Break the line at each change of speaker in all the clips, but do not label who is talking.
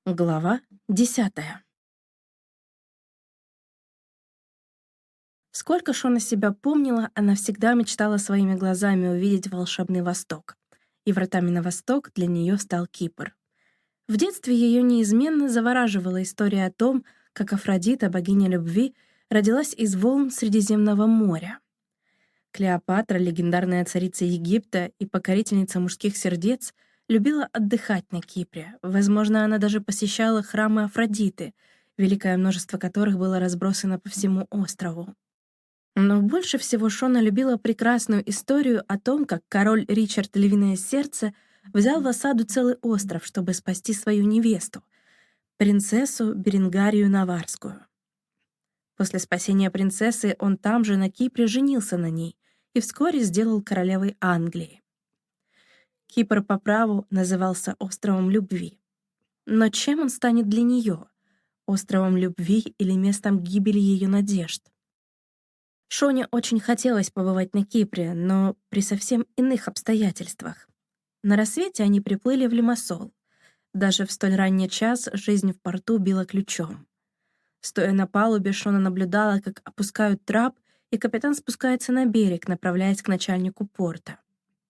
Глава 10. Сколько Шона себя помнила, она всегда мечтала своими глазами увидеть волшебный Восток. И вратами на Восток для нее стал Кипр. В детстве ее неизменно завораживала история о том, как Афродита, богиня любви, родилась из волн Средиземного моря. Клеопатра, легендарная царица Египта и покорительница мужских сердец, любила отдыхать на Кипре. Возможно, она даже посещала храмы Афродиты, великое множество которых было разбросано по всему острову. Но больше всего Шона любила прекрасную историю о том, как король Ричард Львиное Сердце взял в осаду целый остров, чтобы спасти свою невесту, принцессу Беренгарию Наварскую. После спасения принцессы он там же, на Кипре, женился на ней и вскоре сделал королевой Англии. Кипр по праву назывался островом любви. Но чем он станет для нее? Островом любви или местом гибели ее надежд? Шоне очень хотелось побывать на Кипре, но при совсем иных обстоятельствах. На рассвете они приплыли в Лимассол. Даже в столь ранний час жизнь в порту била ключом. Стоя на палубе, Шона наблюдала, как опускают трап, и капитан спускается на берег, направляясь к начальнику порта.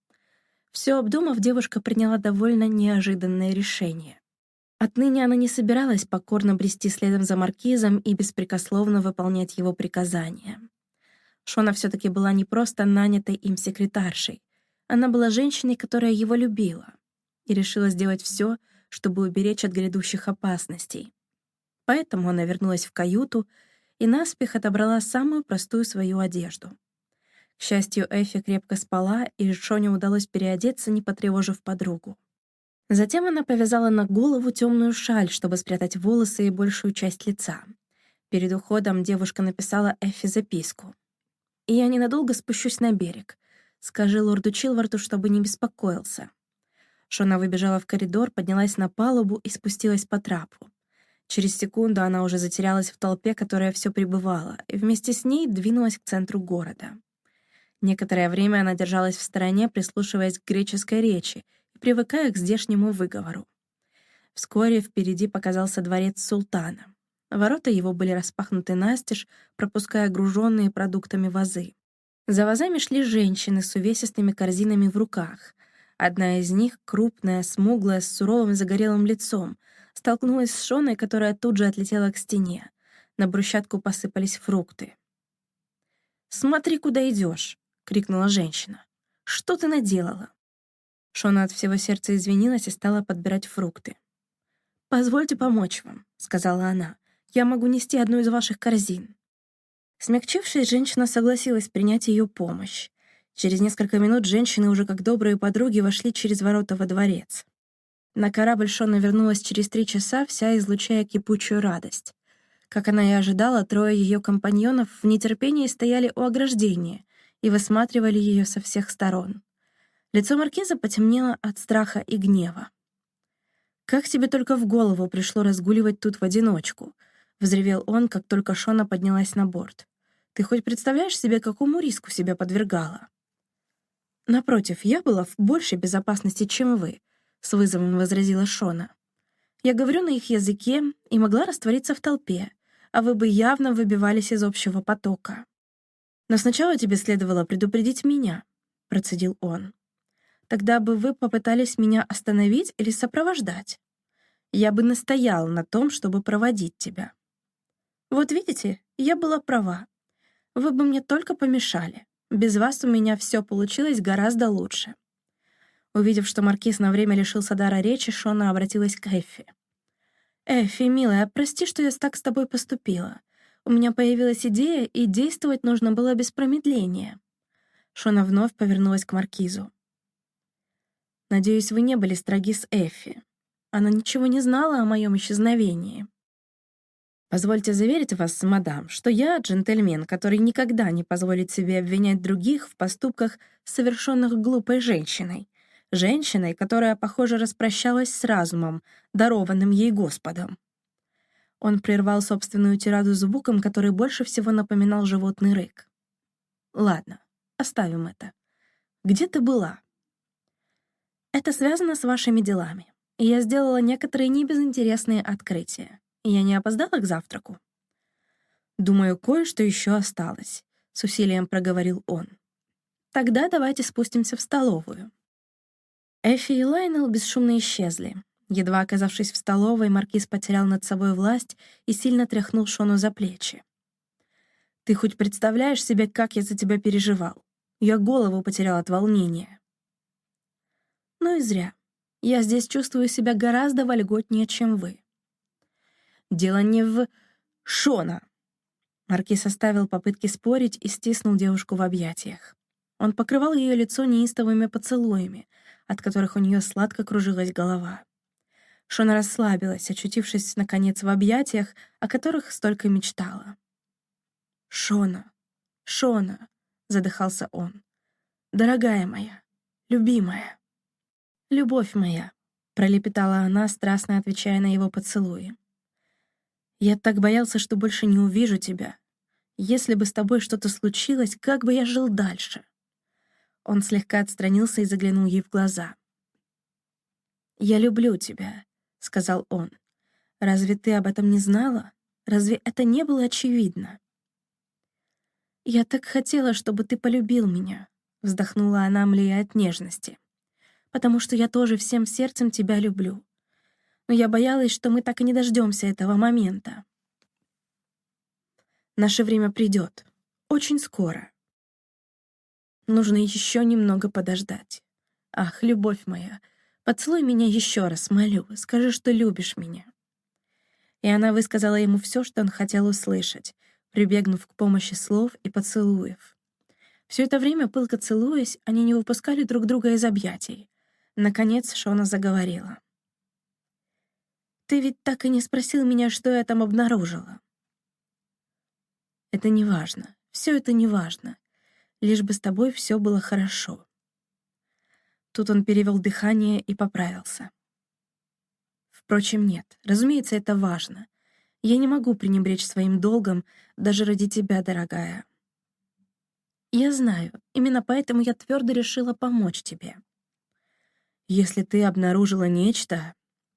Все обдумав, девушка приняла довольно неожиданное решение. Отныне она не собиралась покорно брести следом за маркизом и беспрекословно выполнять его приказания. Шона все-таки была не просто нанятой им секретаршей. Она была женщиной, которая его любила, и решила сделать все, чтобы уберечь от грядущих опасностей. Поэтому она вернулась в каюту и наспех отобрала самую простую свою одежду. К счастью, Эфи крепко спала, и Шоне удалось переодеться, не потревожив подругу. Затем она повязала на голову темную шаль, чтобы спрятать волосы и большую часть лица. Перед уходом девушка написала Эфи записку. «И я ненадолго спущусь на берег. Скажи лорду Чилварту, чтобы не беспокоился». Шона выбежала в коридор, поднялась на палубу и спустилась по трапу. Через секунду она уже затерялась в толпе, которая все прибывала, и вместе с ней двинулась к центру города. Некоторое время она держалась в стороне, прислушиваясь к греческой речи и привыкая к здешнему выговору. Вскоре впереди показался дворец султана. Ворота его были распахнуты настежь, пропуская груженные продуктами вазы. За вазами шли женщины с увесистыми корзинами в руках. Одна из них, крупная, смуглая, с суровым загорелым лицом, столкнулась с Шоной, которая тут же отлетела к стене. На брусчатку посыпались фрукты. «Смотри, куда идешь!» — крикнула женщина. «Что ты наделала?» Шона от всего сердца извинилась и стала подбирать фрукты. «Позвольте помочь вам», — сказала она. «Я могу нести одну из ваших корзин». Смягчившись, женщина согласилась принять ее помощь. Через несколько минут женщины уже как добрые подруги вошли через ворота во дворец. На корабль Шона вернулась через 3 часа, вся излучая кипучую радость. Как она и ожидала, 3 ее компаньонов в нетерпении стояли у ограждения и высматривали ее со всех сторон. Лицо маркиза потемнело от страха и гнева. «Как тебе только в голову пришло разгуливать тут в одиночку?» — взревел он, как только Шона поднялась на борт. «Ты хоть представляешь себе, какому риску себя подвергала?» «Напротив, я была в большей безопасности, чем вы», — с вызовом возразила Шона. «Я говорю на их языке и могла раствориться в толпе, а вы бы явно выбивались из общего потока». «Но сначала тебе следовало предупредить меня», — процедил он. «Тогда бы вы попытались меня остановить или сопровождать. Я бы настоял на том, чтобы проводить тебя. Вот видите, я была права. Вы бы мне только помешали. Без вас у меня все получилось гораздо лучше». Увидев, что маркиз на время лишился дара речи, Шона обратилась к Эффи. «Эффи, милая, прости, что я так с тобой поступила. У меня появилась идея, и действовать нужно было без промедления». Шона вновь повернулась к маркизу. «Надеюсь, вы не были строги с Эффи. Она ничего не знала о моем исчезновении. Позвольте заверить вас, мадам, что я джентльмен, который никогда не позволит себе обвинять других в поступках, совершенных глупой женщиной. Женщиной, которая, похоже, распрощалась с разумом, дарованным ей Господом». Он прервал собственную тираду звуком, который больше всего напоминал животный рык. «Ладно, оставим это. Где ты была?» «Это связано с вашими делами. и я сделала некоторые небезынтересные открытия. Я не опоздала к завтраку? «Думаю, кое-что еще осталось», — с усилием проговорил он. «Тогда давайте спустимся в столовую». Эффи и Лайнел бесшумно исчезли. Едва оказавшись в столовой, Маркиз потерял над собой власть и сильно тряхнул Шону за плечи. «Ты хоть представляешь себе, как я за тебя переживал? Я голову потерял от волнения». «Ну и зря. Я здесь чувствую себя гораздо вольготнее, чем вы». «Дело не в... Шона!» Маркиз оставил попытки спорить и стиснул девушку в объятиях. Он покрывал ее лицо неистовыми поцелуями, от которых у нее сладко кружилась голова. Шона расслабилась, очутившись, наконец, в объятиях, о которых столько мечтала. «Шона, Шона!» — задыхался он. «Дорогая моя, любимая!» «Любовь моя!» — пролепетала она, страстно отвечая на его поцелуи. «Я так боялся, что больше не увижу тебя. Если бы с тобой что-то случилось, как бы я жил дальше?» Он слегка отстранился и заглянул ей в глаза. «Я люблю тебя», — сказал он. «Разве ты об этом не знала? Разве это не было очевидно?» «Я так хотела, чтобы ты полюбил меня», — вздохнула она, млея от нежности. «Потому что я тоже всем сердцем тебя люблю. Но я боялась, что мы так и не дождемся этого момента. Наше время придет. Очень скоро. Нужно еще немного подождать. Ах, любовь моя, поцелуй меня еще раз, молю, скажи, что любишь меня». И она высказала ему все, что он хотел услышать, прибегнув к помощи слов и поцелуев. Все это время, пылко целуясь, они не выпускали друг друга из объятий. Наконец Шона заговорила. «Ты ведь так и не спросил меня, что я там обнаружила». «Это не важно, все это не важно. Лишь бы с тобой все было хорошо». Тут он перевел дыхание и поправился. «Впрочем, нет, разумеется, это важно. Я не могу пренебречь своим долгом даже ради тебя, дорогая. Я знаю, именно поэтому я твердо решила помочь тебе. Если ты обнаружила нечто...»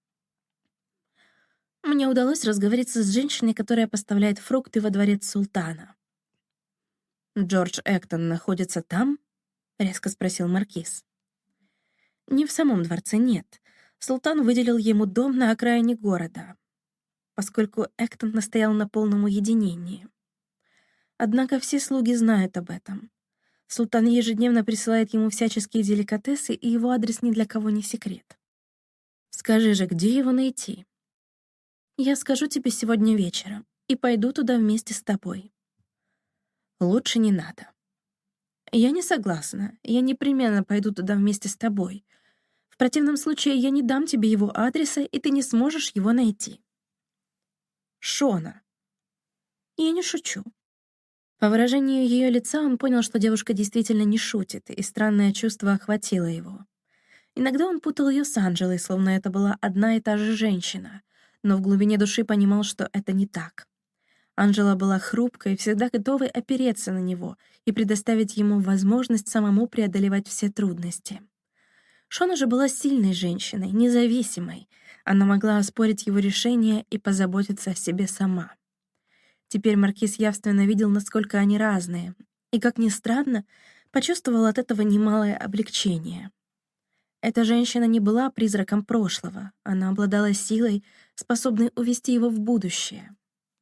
Мне удалось разговориться с женщиной, которая поставляет фрукты во дворец султана. «Джордж Эктон находится там?» — резко спросил маркиз. «Не в самом дворце, нет. Султан выделил ему дом на окраине города, поскольку Эктон настоял на полном уединении. Однако все слуги знают об этом. Султан ежедневно присылает ему всяческие деликатесы, и его адрес ни для кого не секрет. Скажи же, где его найти? Я скажу тебе сегодня вечером и пойду туда вместе с тобой». «Лучше не надо». «Я не согласна. Я непременно пойду туда вместе с тобой. В противном случае я не дам тебе его адреса, и ты не сможешь его найти». «Шона». «Я не шучу». По выражению ее лица он понял, что девушка действительно не шутит, и странное чувство охватило его. Иногда он путал ее с Анжелой, словно это была одна и та же женщина, но в глубине души понимал, что это не так. Анжела была хрупкой, всегда готовой опереться на него и предоставить ему возможность самому преодолевать все трудности. Шона же была сильной женщиной, независимой. Она могла оспорить его решение и позаботиться о себе сама. Теперь маркиз явственно видел, насколько они разные, и, как ни странно, почувствовал от этого немалое облегчение. Эта женщина не была призраком прошлого, она обладала силой, способной увести его в будущее.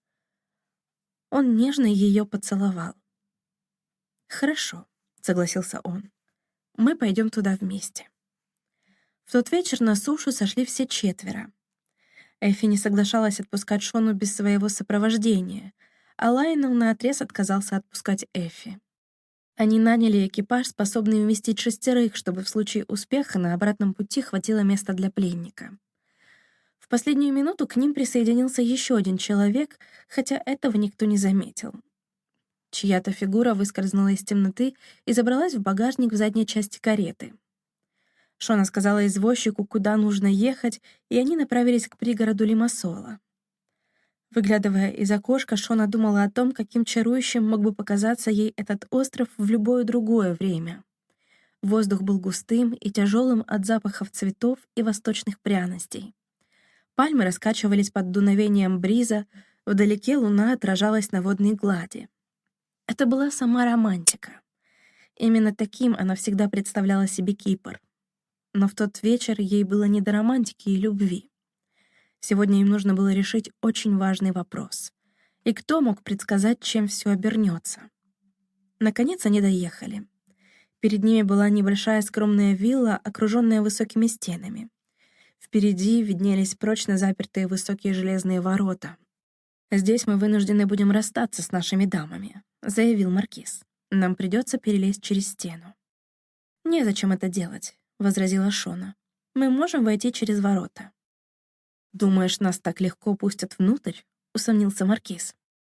Он нежно ее поцеловал. «Хорошо», — согласился он, — «мы пойдем туда вместе». В тот вечер на сушу сошли все четверо. Эффи не соглашалась отпускать Шону без своего сопровождения, а Лайонел наотрез отказался отпускать Эффи. Они наняли экипаж, способный вместить 6, чтобы в случае успеха на обратном пути хватило места для пленника. В последнюю минуту к ним присоединился еще один человек, хотя этого никто не заметил. Чья-то фигура выскользнула из темноты и забралась в багажник в задней части кареты. Шона сказала извозчику, куда нужно ехать, и они направились к пригороду Лимассола. Выглядывая из окошка, Шона думала о том, каким чарующим мог бы показаться ей этот остров в любое другое время. Воздух был густым и тяжелым от запахов цветов и восточных пряностей. Пальмы раскачивались под дуновением бриза, вдалеке луна отражалась на водной глади. Это была сама романтика. Именно таким она всегда представляла себе Кипр. Но в тот вечер ей было не до романтики и любви. Сегодня им нужно было решить очень важный вопрос. И кто мог предсказать, чем все обернется? Наконец они доехали. Перед ними была небольшая скромная вилла, окруженная высокими стенами. Впереди виднелись прочно запертые высокие железные ворота. «Здесь мы вынуждены будем расстаться с нашими дамами», — заявил маркиз. «Нам придется перелезть через стену». «Незачем это делать», — возразила Шона. «Мы можем войти через ворота». «Думаешь, нас так легко пустят внутрь?» — усомнился маркиз.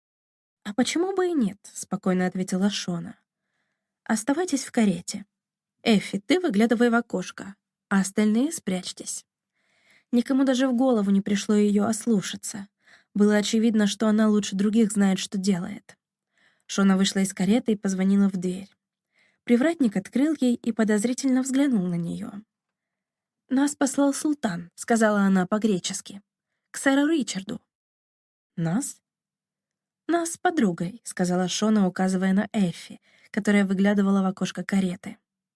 «А почему бы и нет?» — спокойно ответила Шона. «Оставайтесь в карете. Эффи, ты выглядывай в окошко, а остальные спрячьтесь». Никому даже в голову не пришло ее ослушаться. Было очевидно, что она лучше других знает, что делает. Шона вышла из кареты и позвонила в дверь. Привратник открыл ей и подозрительно взглянул на нее. «Нас послал султан», — сказала она по-гречески. «К сэру Ричарду». «Нас?» «Нас с подругой», — сказала Шона, указывая на Эффи, которая выглядывала в окошко кареты.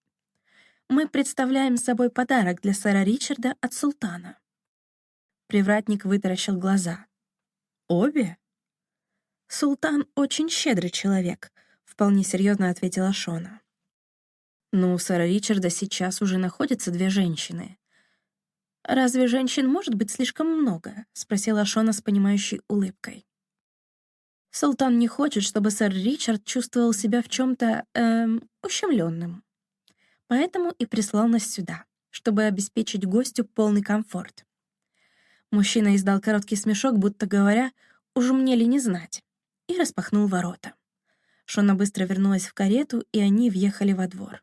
«Мы представляем собой подарок для сэра Ричарда от султана». Привратник вытаращил глаза. «Обе?» «Султан очень щедрый человек», — вполне серьезно ответила Шона. «Но у сэра Ричарда сейчас уже находятся 2 женщины». «Разве женщин может быть слишком много?» — спросила Шона с понимающей улыбкой. «Султан не хочет, чтобы сэр Ричард чувствовал себя в чем-то, ущемленным. Поэтому и прислал нас сюда, чтобы обеспечить гостю полный комфорт». Мужчина издал короткий смешок, будто говоря, «уж мне ли не знать», и распахнул ворота. Шона быстро вернулась в карету, и они въехали во двор.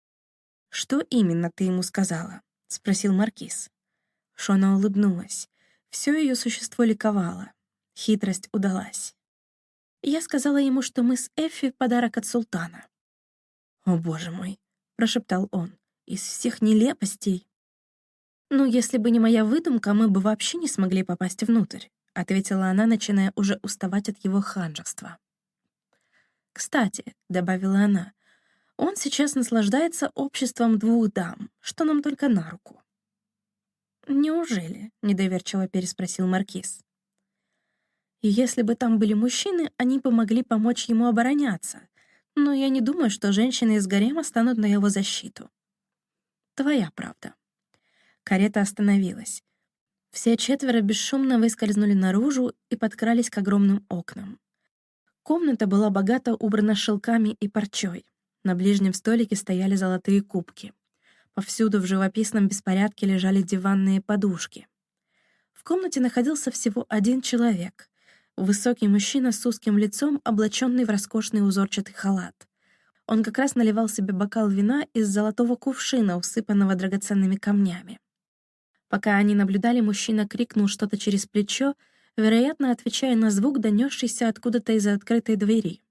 «Что именно ты ему сказала?» — спросил маркиз. Шона улыбнулась. Все ее существо ликовало. Хитрость удалась. Я сказала ему, что мы с Эффи — подарок от султана. «О, боже мой!» — прошептал он. «Из всех нелепостей!» «Ну, если бы не моя выдумка, мы бы вообще не смогли попасть внутрь», — ответила она, начиная уже уставать от его ханжества. «Кстати», — добавила она, — «он сейчас наслаждается обществом 2 дам, что нам только на руку». «Неужели?» — недоверчиво переспросил маркиз. «И если бы там были мужчины, они бы могли помочь ему обороняться, но я не думаю, что женщины из гарема станут на его защиту». «Твоя правда». Карета остановилась. Все 4 бесшумно выскользнули наружу и подкрались к огромным окнам. Комната была богато убрана шелками и парчой. На ближнем столике стояли золотые кубки. Повсюду в живописном беспорядке лежали диванные подушки. В комнате находился всего 1 человек. Высокий мужчина с узким лицом, облаченный в роскошный узорчатый халат. Он как раз наливал себе бокал вина из золотого кувшина, усыпанного драгоценными камнями. Пока они наблюдали, мужчина крикнул что-то через плечо, вероятно, отвечая на звук, донесшийся откуда-то из открытой двери.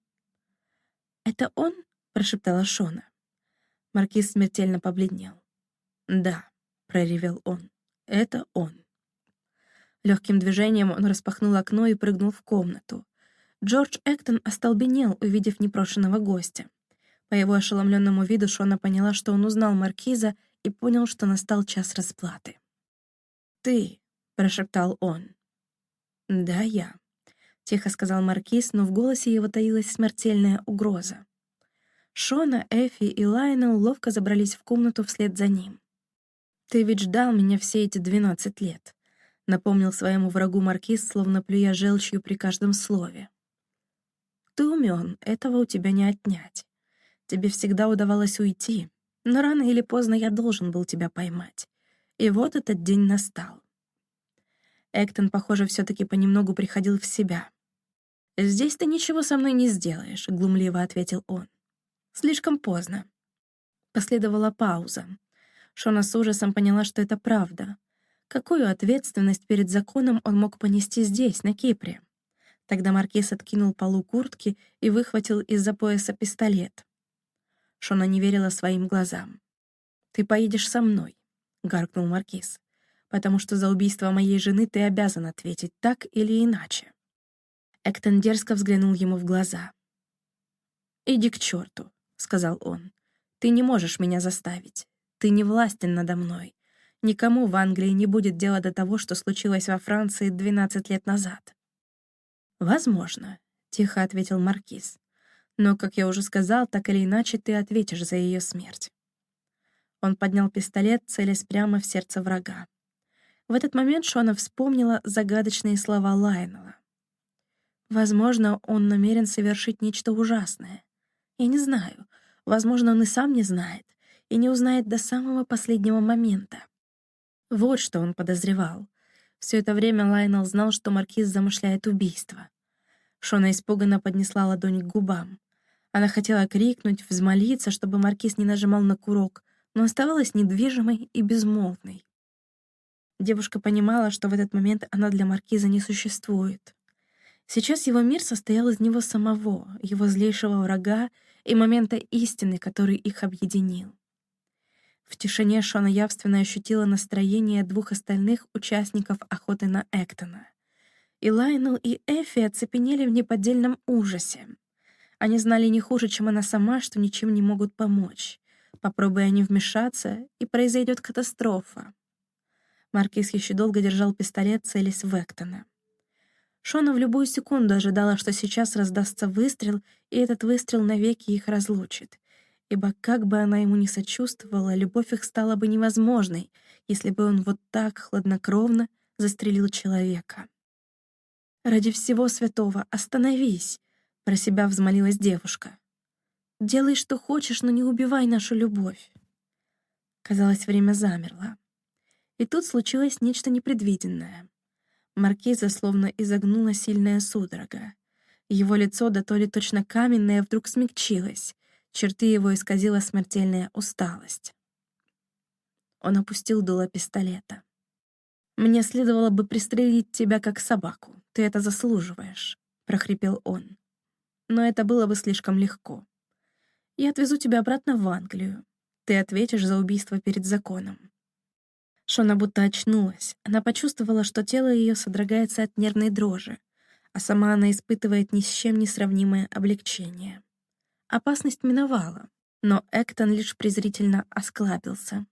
«Это он?» — прошептала Шона. Маркиз смертельно побледнел. «Да», — проревел он, — «это он». Легким движением он распахнул окно и прыгнул в комнату. Джордж Эктон остолбенел, увидев непрошенного гостя. По его ошеломленному виду Шона поняла, что он узнал маркиза и понял, что настал час расплаты. «Ты», — прошептал он. «Да, я», — тихо сказал маркиз, но в голосе его таилась смертельная угроза. Шона, Эффи и Лайонел ловко забрались в комнату вслед за ним. «Ты ведь ждал меня все эти 12 лет», — напомнил своему врагу маркиз, словно плюя желчью при каждом слове. «Ты умен, этого у тебя не отнять. Тебе всегда удавалось уйти, но рано или поздно я должен был тебя поймать. И вот этот день настал». Эктон, похоже, все-таки понемногу приходил в себя. «Здесь ты ничего со мной не сделаешь», — глумливо ответил он. «Слишком поздно». Последовала пауза. Шона с ужасом поняла, что это правда. Какую ответственность перед законом он мог понести здесь, на Кипре? Тогда маркиз откинул полу куртки и выхватил из-за пояса пистолет. Шона не верила своим глазам. «Ты поедешь со мной», — гаркнул Маркиз, «потому что за убийство моей жены ты обязан ответить так или иначе». Эктон дерзко взглянул ему в глаза. «Иди к черту», — сказал он. «Ты не можешь меня заставить. Ты не властен надо мной. Никому в Англии не будет дела до того, что случилось во Франции 12 лет назад». «Возможно», — тихо ответил Маркиз. «Но, как я уже сказал, так или иначе ты ответишь за ее смерть». Он поднял пистолет, целясь прямо в сердце врага. В этот момент Шона вспомнила загадочные слова Лайонела. «Возможно, он намерен совершить нечто ужасное. Я не знаю. Возможно, он и сам не знает, и не узнает до самого последнего момента». Вот что он подозревал. Все это время Лайонел знал, что Маркиз замышляет убийство. Шона испуганно поднесла ладонь к губам. Она хотела крикнуть, взмолиться, чтобы Маркиз не нажимал на курок, но оставалась недвижимой и безмолвной. Девушка понимала, что в этот момент она для Маркиза не существует. Сейчас его мир состоял из него самого, его злейшего врага и момента истины, который их объединил. В тишине Шона явственно ощутила настроение двух остальных участников охоты на Эктона. И Лайонел, и Эффи оцепенели в неподдельном ужасе. Они знали не хуже, чем она сама, что ничем не могут помочь. Попробуя они вмешаться, и произойдет катастрофа. Маркиз еще долго держал пистолет, целясь в Эктона. Шона в любую секунду ожидала, что сейчас раздастся выстрел, и этот выстрел навеки их разлучит. Ибо как бы она ему ни сочувствовала, любовь их стала бы невозможной, если бы он вот так хладнокровно застрелил человека. «Ради всего святого, остановись!» — про себя взмолилась девушка. «Делай, что хочешь, но не убивай нашу любовь». Казалось, время замерло. И тут случилось нечто непредвиденное. Маркиза словно изогнула сильная судорога. Его лицо, да то ли точно каменное, вдруг смягчилось. Черты его исказила смертельная усталость. Он опустил дуло пистолета. «Мне следовало бы пристрелить тебя как собаку. Ты это заслуживаешь», — прохрипел он. «Но это было бы слишком легко. Я отвезу тебя обратно в Англию. Ты ответишь за убийство перед законом». Шона будто очнулась. Она почувствовала, что тело ее содрогается от нервной дрожи, а сама она испытывает ни с чем не сравнимое облегчение. Опасность миновала, но Эктон лишь презрительно осклабился.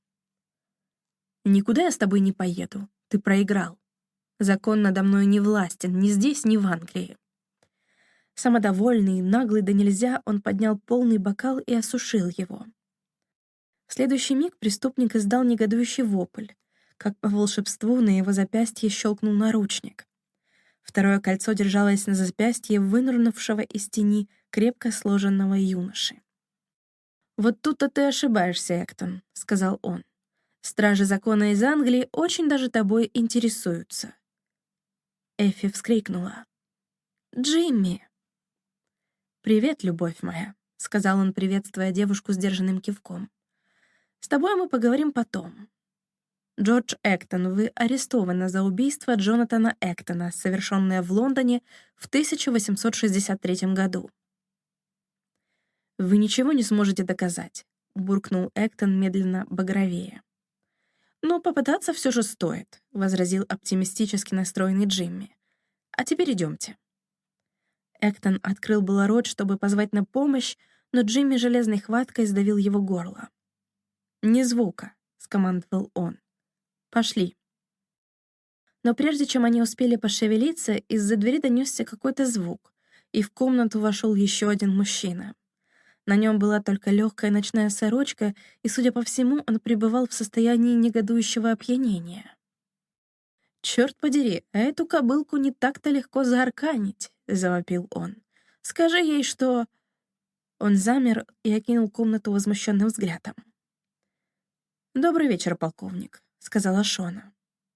«Никуда я с тобой не поеду. Ты проиграл. Закон надо мной не властен ни здесь, ни в Англии». Самодовольный, наглый да нельзя, он поднял полный бокал и осушил его. В следующий миг преступник издал негодующий вопль. Как по волшебству на его запястье щелкнул наручник. Второе кольцо держалось на запястье вынырнувшего из тени крепко сложенного юноши. «Вот тут-то ты ошибаешься, Эктон», — сказал он. «Стражи закона из Англии очень даже тобой интересуются». Эффи вскрикнула. «Джимми!» «Привет, любовь моя», — сказал он, приветствуя девушку сдержанным кивком. «С тобой мы поговорим потом. Джордж Эктон, вы арестованы за убийство Джонатана Эктона, совершенное в Лондоне в 1863 году». «Вы ничего не сможете доказать», — буркнул Эктон, медленно багровея. «Но попытаться все же стоит», — возразил оптимистически настроенный Джимми. «А теперь идемте». Эктон открыл было рот, чтобы позвать на помощь, но Джимми железной хваткой сдавил его горло. «Ни звука», — скомандовал он. «Пошли». Но прежде чем они успели пошевелиться, из-за двери донесся какой-то звук, и в комнату вошел еще один мужчина. На нем была только легкая ночная сорочка, и, судя по всему, он пребывал в состоянии негодующего опьянения. «Черт подери, а эту кобылку не так-то легко заарканить», — завопил он. «Скажи ей, что...» Он замер и окинул комнату возмущенным взглядом. «Добрый вечер, полковник», — сказала Шона.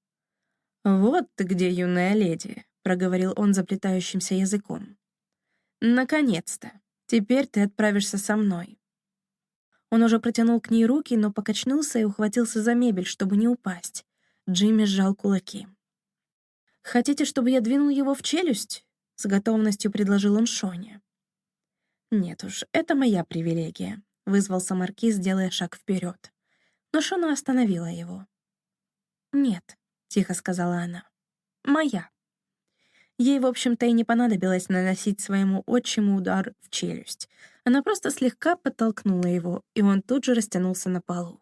«Вот ты где, юная леди», — проговорил он заплетающимся языком. «Наконец-то! Теперь ты отправишься со мной». Он уже протянул к ней руки, но покачнулся и ухватился за мебель, чтобы не упасть. Джимми сжал кулаки. «Хотите, чтобы я двинул его в челюсть?» — с готовностью предложил он Шоне. «Нет уж, это моя привилегия», — вызвался маркиз, делая шаг вперед. Но Шона остановила его. «Нет», — тихо сказала она, — «моя». Ей, в общем-то, и не понадобилось наносить своему отчиму удар в челюсть. Она просто слегка подтолкнула его, и он тут же растянулся на полу.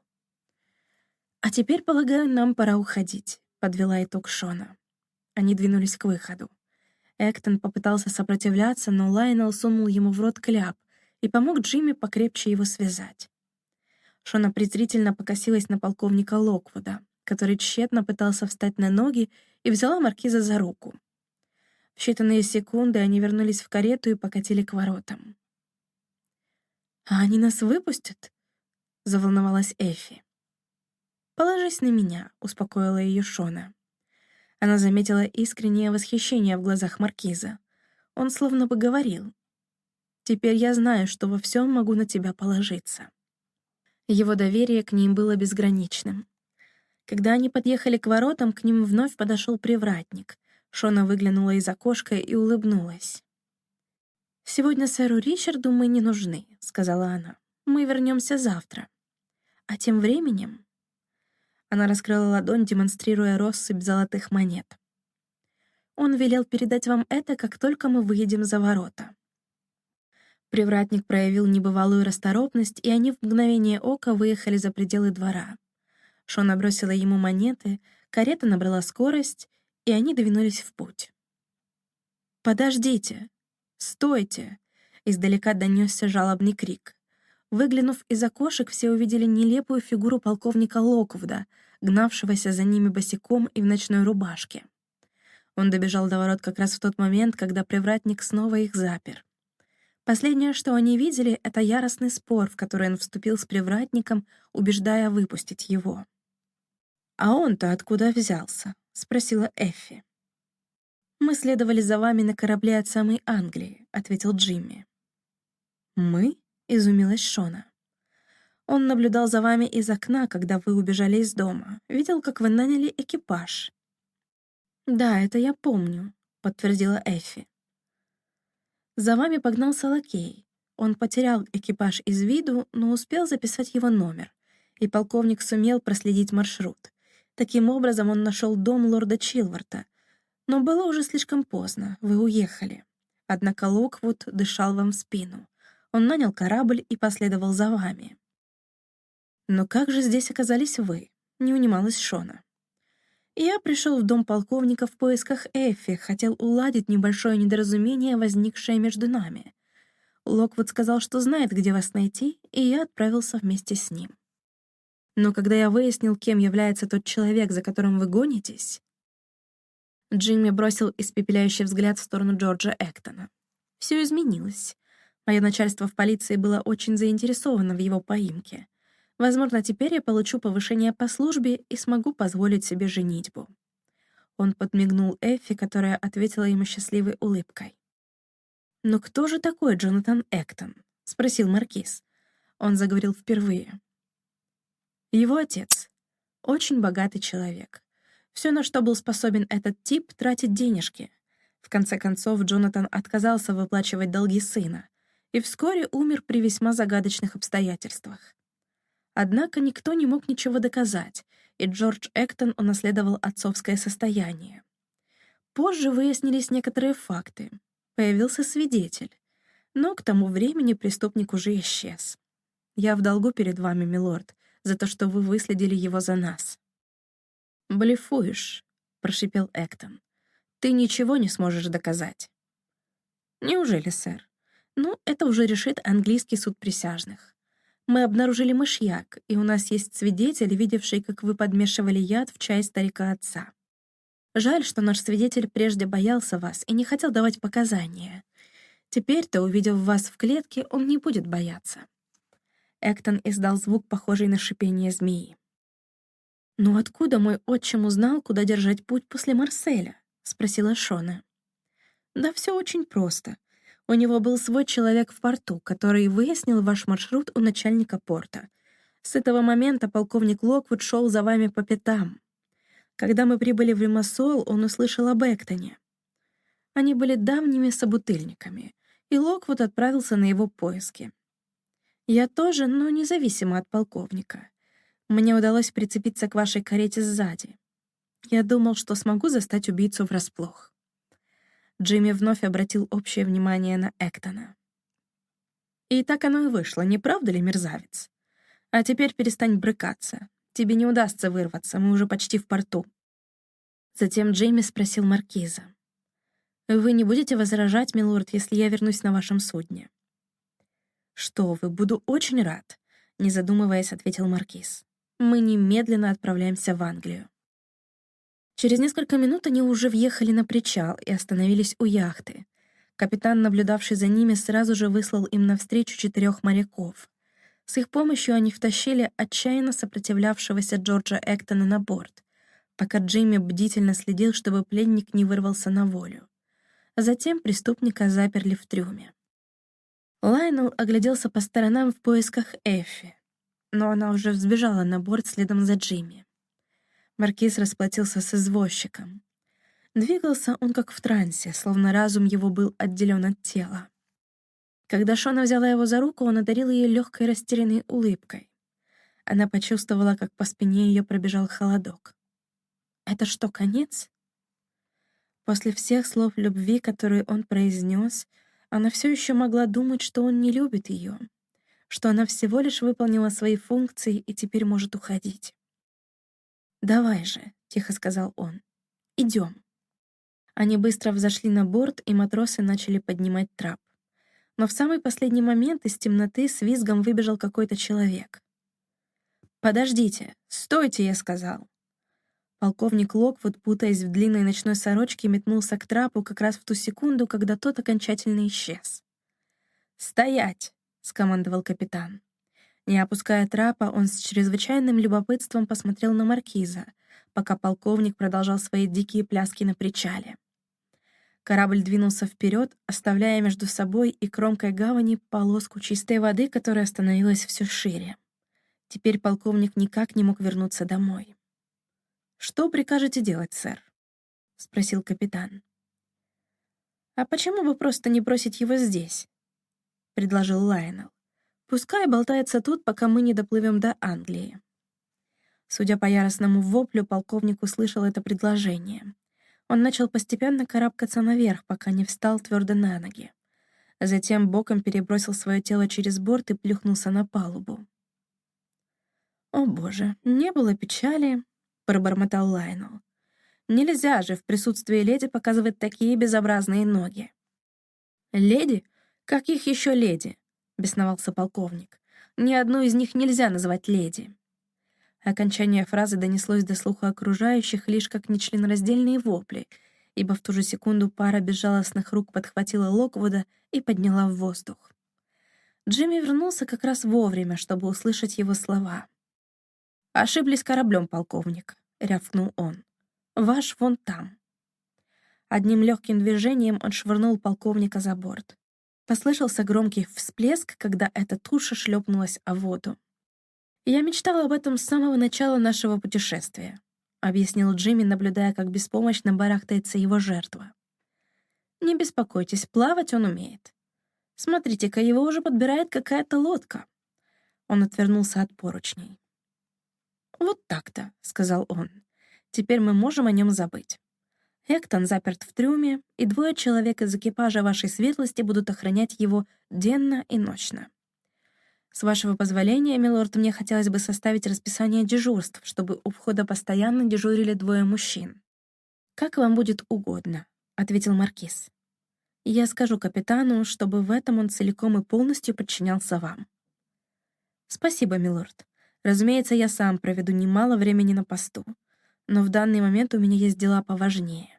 «А теперь, полагаю, нам пора уходить», — подвела итог Шона. Они двинулись к выходу. Эктон попытался сопротивляться, но Лайонел сунул ему в рот кляп и помог Джимми покрепче его связать. Шона презрительно покосилась на полковника Локвуда, который тщетно пытался встать на ноги, и взяла маркиза за руку. В считанные секунды они вернулись в карету и покатили к воротам. «А они нас выпустят?» — заволновалась Эффи. «Положись на меня», — успокоила ее Шона. Она заметила искреннее восхищение в глазах маркиза. Он словно бы говорил: «Теперь я знаю, что во всем могу на тебя положиться». Его доверие к ним было безграничным. Когда они подъехали к воротам, к ним вновь подошел привратник. Шона выглянула из окошка и улыбнулась. «Сегодня сэру Ричарду мы не нужны», — сказала она. «Мы вернемся завтра. А тем временем...» Она раскрыла ладонь, демонстрируя россыпь золотых монет. «Он велел передать вам это, как только мы выедем за ворота». Привратник проявил небывалую расторопность, и они в мгновение ока выехали за пределы двора. Шона бросила ему монеты, карета набрала скорость, и они двинулись в путь. «Подождите! Стойте!» — издалека донесся жалобный крик. Выглянув из окошек, все увидели нелепую фигуру полковника Локвуда, гнавшегося за ними босиком и в ночной рубашке. Он добежал до ворот как раз в тот момент, когда привратник снова их запер. Последнее, что они видели, — это яростный спор, в который он вступил с привратником, убеждая выпустить его. «А он-то откуда взялся?» — спросила Эффи. «Мы следовали за вами на корабле от самой Англии», — ответил Джимми. «Мы?» — изумилась Шона. «Он наблюдал за вами из окна, когда вы убежали из дома. Видел, как вы наняли экипаж». «Да, это я помню», — подтвердила Эффи. «За вами погнался лакей. Он потерял экипаж из виду, но успел записать его номер, и полковник сумел проследить маршрут. Таким образом он нашел дом лорда Чилворта. Но было уже слишком поздно, вы уехали. Однако Локвуд дышал вам в спину. Он нанял корабль и последовал за вами». «Но как же здесь оказались вы?» — не унималась Шона. «Я пришел в дом полковника в поисках Эффи, хотел уладить небольшое недоразумение, возникшее между нами. Локвуд сказал, что знает, где вас найти, и я отправился вместе с ним. Но когда я выяснил, кем является тот человек, за которым вы гонитесь...» Джимми бросил испепеляющий взгляд в сторону Джорджа Эктона. «Все изменилось. Мое начальство в полиции было очень заинтересовано в его поимке. Возможно, теперь я получу повышение по службе и смогу позволить себе женитьбу». Он подмигнул Эффи, которая ответила ему счастливой улыбкой. «Но кто же такой Джонатан Эктон?» — спросил маркиз. Он заговорил впервые. «Его отец. Очень богатый человек. Все, на что был способен этот тип, тратить денежки. В конце концов, Джонатан отказался выплачивать долги сына и вскоре умер при весьма загадочных обстоятельствах. Однако никто не мог ничего доказать, и Джордж Эктон унаследовал отцовское состояние. Позже выяснились некоторые факты. Появился свидетель. Но к тому времени преступник уже исчез. Я в долгу перед вами, милорд, за то, что вы выследили его за нас». «Блефуешь», — прошипел Эктон. «Ты ничего не сможешь доказать». «Неужели, сэр? Ну, это уже решит английский суд присяжных. Мы обнаружили мышьяк, и у нас есть свидетель, видевший, как вы подмешивали яд в чай старика-отца. Жаль, что наш свидетель прежде боялся вас и не хотел давать показания. Теперь-то, увидев вас в клетке, он не будет бояться». Эктон издал звук, похожий на шипение змеи. «Но откуда мой отчим узнал, куда держать путь после Марселя?» — спросила Шона. «Да все очень просто. У него был свой человек в порту, который выяснил ваш маршрут у начальника порта. С этого момента полковник Локвуд шел за вами по пятам. Когда мы прибыли в Лимассол, он услышал об Эктоне. Они были давними собутыльниками, и Локвуд отправился на его поиски. «Я тоже, но независимо от полковника. Мне удалось прицепиться к вашей карете сзади. Я думал, что смогу застать убийцу врасплох». Джимми вновь обратил общее внимание на Эктона. «И так оно и вышло, не правда ли, мерзавец? А теперь перестань брыкаться. Тебе не удастся вырваться, мы уже почти в порту». Затем Джейми спросил маркиза. «Вы не будете возражать, милорд, если я вернусь на вашем судне?» «Что вы, буду очень рад», — не задумываясь, ответил маркиз. «Мы немедленно отправляемся в Англию». Через несколько минут они уже въехали на причал и остановились у яхты. Капитан, наблюдавший за ними, сразу же выслал им навстречу 4 моряков. С их помощью они втащили отчаянно сопротивлявшегося Джорджа Эктона на борт, пока Джимми бдительно следил, чтобы пленник не вырвался на волю. А затем преступника заперли в трюме. Лайонел огляделся по сторонам в поисках Эффи, но она уже взбежала на борт следом за Джимми. Маркиз расплатился с извозчиком. Двигался он как в трансе, словно разум его был отделен от тела. Когда Шона взяла его за руку, он одарил ее легкой растерянной улыбкой. Она почувствовала, как по спине ее пробежал холодок. «Это что, конец?» После всех слов любви, которые он произнес, она все еще могла думать, что он не любит ее, что она всего лишь выполнила свои функции и теперь может уходить. «Давай же», — тихо сказал он, — «идем». Они быстро взошли на борт, и матросы начали поднимать трап. Но в самый последний момент из темноты с визгом выбежал какой-то человек. «Подождите! Стойте!» — я сказал. Полковник Локвуд, путаясь в длинной ночной сорочке, метнулся к трапу как раз в ту секунду, когда тот окончательно исчез. «Стоять!» — скомандовал капитан. Не опуская трапа, он с чрезвычайным любопытством посмотрел на маркиза, пока полковник продолжал свои дикие пляски на причале. Корабль двинулся вперед, оставляя между собой и кромкой гавани полоску чистой воды, которая становилась все шире. Теперь полковник никак не мог вернуться домой. «Что прикажете делать, сэр?» — спросил капитан. «А почему бы просто не бросить его здесь?» — предложил Лайонел. «Пускай болтается тут, пока мы не доплывем до Англии». Судя по яростному воплю, полковник услышал это предложение. Он начал постепенно карабкаться наверх, пока не встал твердо на ноги. Затем боком перебросил свое тело через борт и плюхнулся на палубу. «О, боже, не было печали», — пробормотал Лайонел. «Нельзя же в присутствии леди показывать такие безобразные ноги». «Леди? Каких еще леди?» — бесновался полковник. «Ни одну из них нельзя называть леди». Окончание фразы донеслось до слуха окружающих лишь как нечленораздельные вопли, ибо в ту же секунду пара безжалостных рук подхватила Локвуда и подняла в воздух. Джимми вернулся как раз вовремя, чтобы услышать его слова. «Ошиблись кораблем, полковник», — рявкнул он. «Ваш вон там». Одним легким движением он швырнул полковника за борт. Послышался громкий всплеск, когда эта туша шлепнулась о воду. «Я мечтала об этом с самого начала нашего путешествия», — объяснил Джимми, наблюдая, как беспомощно барахтается его жертва. «Не беспокойтесь, плавать он умеет. Смотрите-ка, его уже подбирает какая-то лодка». Он отвернулся от поручней. «Вот так-то», — сказал он. «Теперь мы можем о нем забыть. Эктон заперт в трюме, и 2 человек из экипажа вашей светлости будут охранять его денно и ночно. С вашего позволения, милорд, мне хотелось бы составить расписание дежурств, чтобы у входа постоянно дежурили 2 мужчин». «Как вам будет угодно», — ответил маркиз. «Я скажу капитану, чтобы в этом он целиком и полностью подчинялся вам». «Спасибо, милорд. Разумеется, я сам проведу немало времени на посту, но в данный момент у меня есть дела поважнее».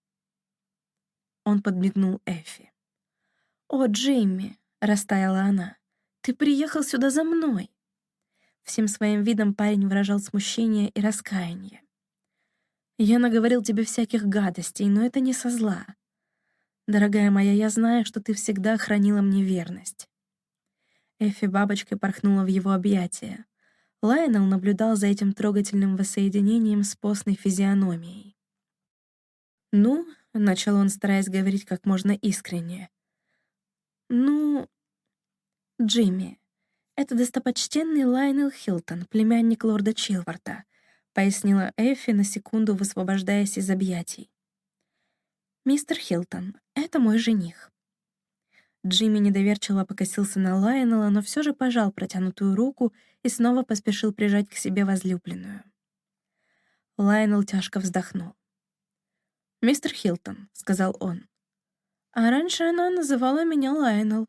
Он подмигнул Эффи. «О, Джимми!» — растаяла она. «Ты приехал сюда за мной!» Всем своим видом парень выражал смущение и раскаяние. «Я наговорил тебе всяких гадостей, но это не со зла. Дорогая моя, я знаю, что ты всегда хранила мне верность». Эффи бабочкой порхнула в его объятия. Лайонел наблюдал за этим трогательным воссоединением с постной физиономией. «Ну», — начал он, стараясь говорить как можно искреннее, «ну, Джимми, «Это достопочтенный Лайонел Хилтон, племянник лорда Чилварта», — пояснила Эффи, на секунду высвобождаясь из объятий. «Мистер Хилтон, это мой жених». Джимми недоверчиво покосился на Лайонела, но все же пожал протянутую руку и снова поспешил прижать к себе возлюбленную. Лайонел тяжко вздохнул. «Мистер Хилтон», — сказал он. «А раньше она называла меня Лайонел».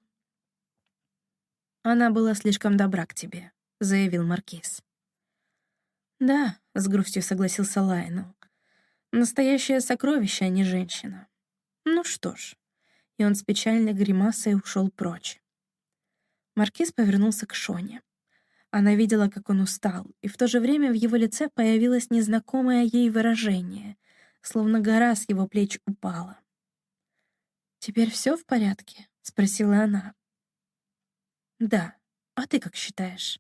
«Она была слишком добра к тебе», — заявил маркиз. «Да», — с грустью согласился Лайонел. «Настоящее сокровище, а не женщина. Ну что ж». И он с печальной гримасой ушел прочь. Маркиз повернулся к Шоне. Она видела, как он устал, и в то же время в его лице появилось незнакомое ей выражение, словно гора с его плеч упала. «Теперь все в порядке?» — спросила она. «Да. А ты как считаешь?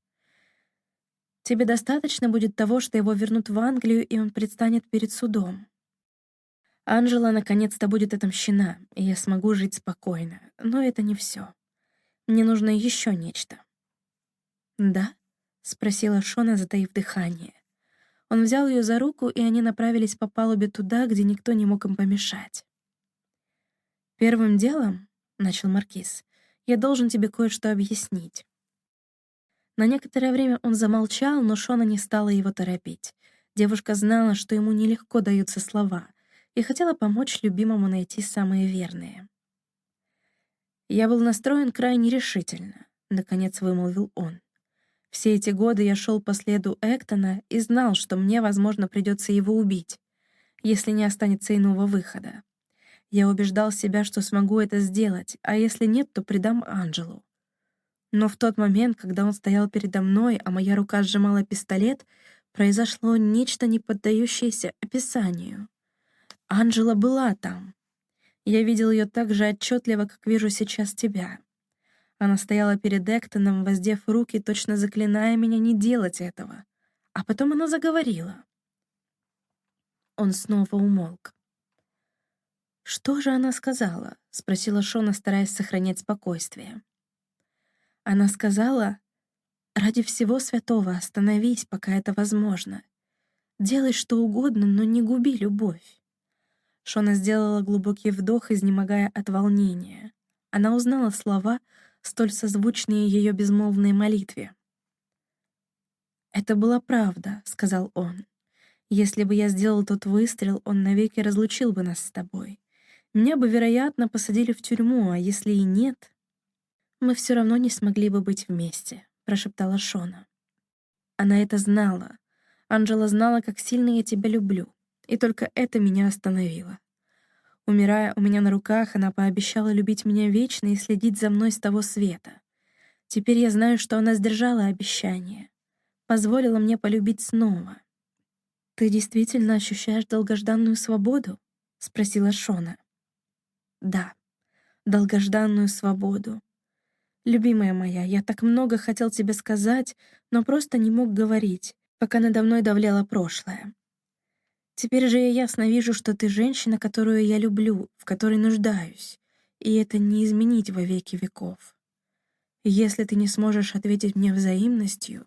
Тебе достаточно будет того, что его вернут в Англию, и он предстанет перед судом. Анжела наконец-то будет отомщена, и я смогу жить спокойно, но это не все. Мне нужно еще нечто». «Да?» — спросила Шона, затаив дыхание. Он взял ее за руку, и они направились по палубе туда, где никто не мог им помешать. «Первым делом, — начал маркиз, — я должен тебе кое-что объяснить». На некоторое время он замолчал, но Шона не стала его торопить. Девушка знала, что ему нелегко даются слова, и хотела помочь любимому найти самые верные. «Я был настроен крайне решительно», — наконец вымолвил он. «Все эти годы я шел по следу Эктона и знал, что мне, возможно, придется его убить, если не останется иного выхода. Я убеждал себя, что смогу это сделать, а если нет, то предам Анжелу. Но в тот момент, когда он стоял передо мной, а моя рука сжимала пистолет, произошло нечто, не поддающееся описанию. Анжела была там. Я видел ее так же отчетливо, как вижу сейчас тебя. Она стояла перед Эктоном, воздев руки, точно заклиная меня не делать этого. А потом она заговорила». Он снова умолк. «Что же она сказала?» — спросила Шона, стараясь сохранять спокойствие. Она сказала: «Ради всего святого остановись, пока это возможно. Делай что угодно, но не губи любовь». Шона сделала глубокий вдох, изнемогая от волнения. Она узнала слова, столь созвучные ее безмолвной молитве. «Это была правда», — сказал он. «Если бы я сделал тот выстрел, он навеки разлучил бы нас с тобой. Меня бы, вероятно, посадили в тюрьму, а если и нет, мы все равно не смогли бы быть вместе», — прошептала Шона. Она это знала. Анжела знала, как сильно я тебя люблю, и только это меня остановило. Умирая у меня на руках, она пообещала любить меня вечно и следить за мной с того света. Теперь я знаю, что она сдержала обещание, позволила мне полюбить снова. «Ты действительно ощущаешь долгожданную свободу?» — спросила Шона. «Да, долгожданную свободу. Любимая моя, я так много хотел тебе сказать, но просто не мог говорить, пока надо мной давлело прошлое. Теперь же я ясно вижу, что ты женщина, которую я люблю, в которой нуждаюсь, и это не изменить во веки веков. Если ты не сможешь ответить мне взаимностью...»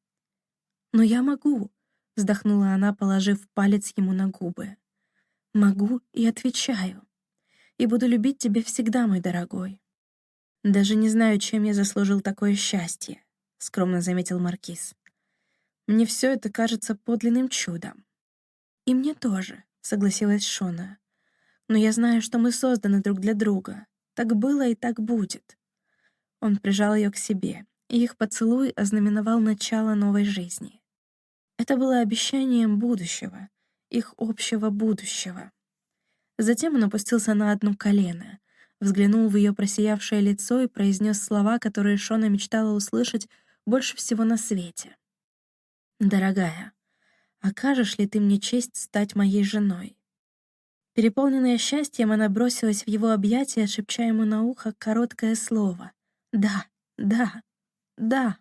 «Но я могу», — вздохнула она, положив палец ему на губы. «Могу и отвечаю. И буду любить тебя всегда, мой дорогой». «Даже не знаю, чем я заслужил такое счастье», — скромно заметил маркиз. «Мне все это кажется подлинным чудом». «И мне тоже», — согласилась Шона. «Но я знаю, что мы созданы друг для друга. Так было и так будет». Он прижал ее к себе, и их поцелуй ознаменовал начало новой жизни. Это было обещанием будущего, их общего будущего. Затем он опустился на одно колено, взглянул в ее просиявшее лицо и произнес слова, которые Шона мечтала услышать больше всего на свете. «Дорогая, окажешь ли ты мне честь стать моей женой?» Переполненная счастьем, она бросилась в его объятия, шепча ему на ухо короткое слово «Да, да, да».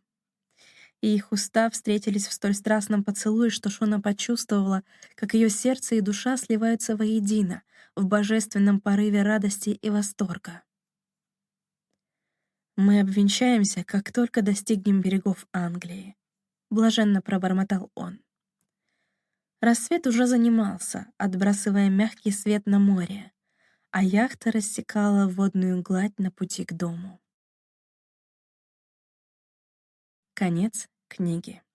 И их уста встретились в столь страстном поцелуе, что Шона почувствовала, как ее сердце и душа сливаются воедино в божественном порыве радости и восторга. Мы обвенчаемся, как только достигнем берегов Англии», — блаженно пробормотал он. Рассвет уже занимался, отбрасывая мягкий свет на море, а яхта рассекала водную гладь на пути к дому. Конец книги.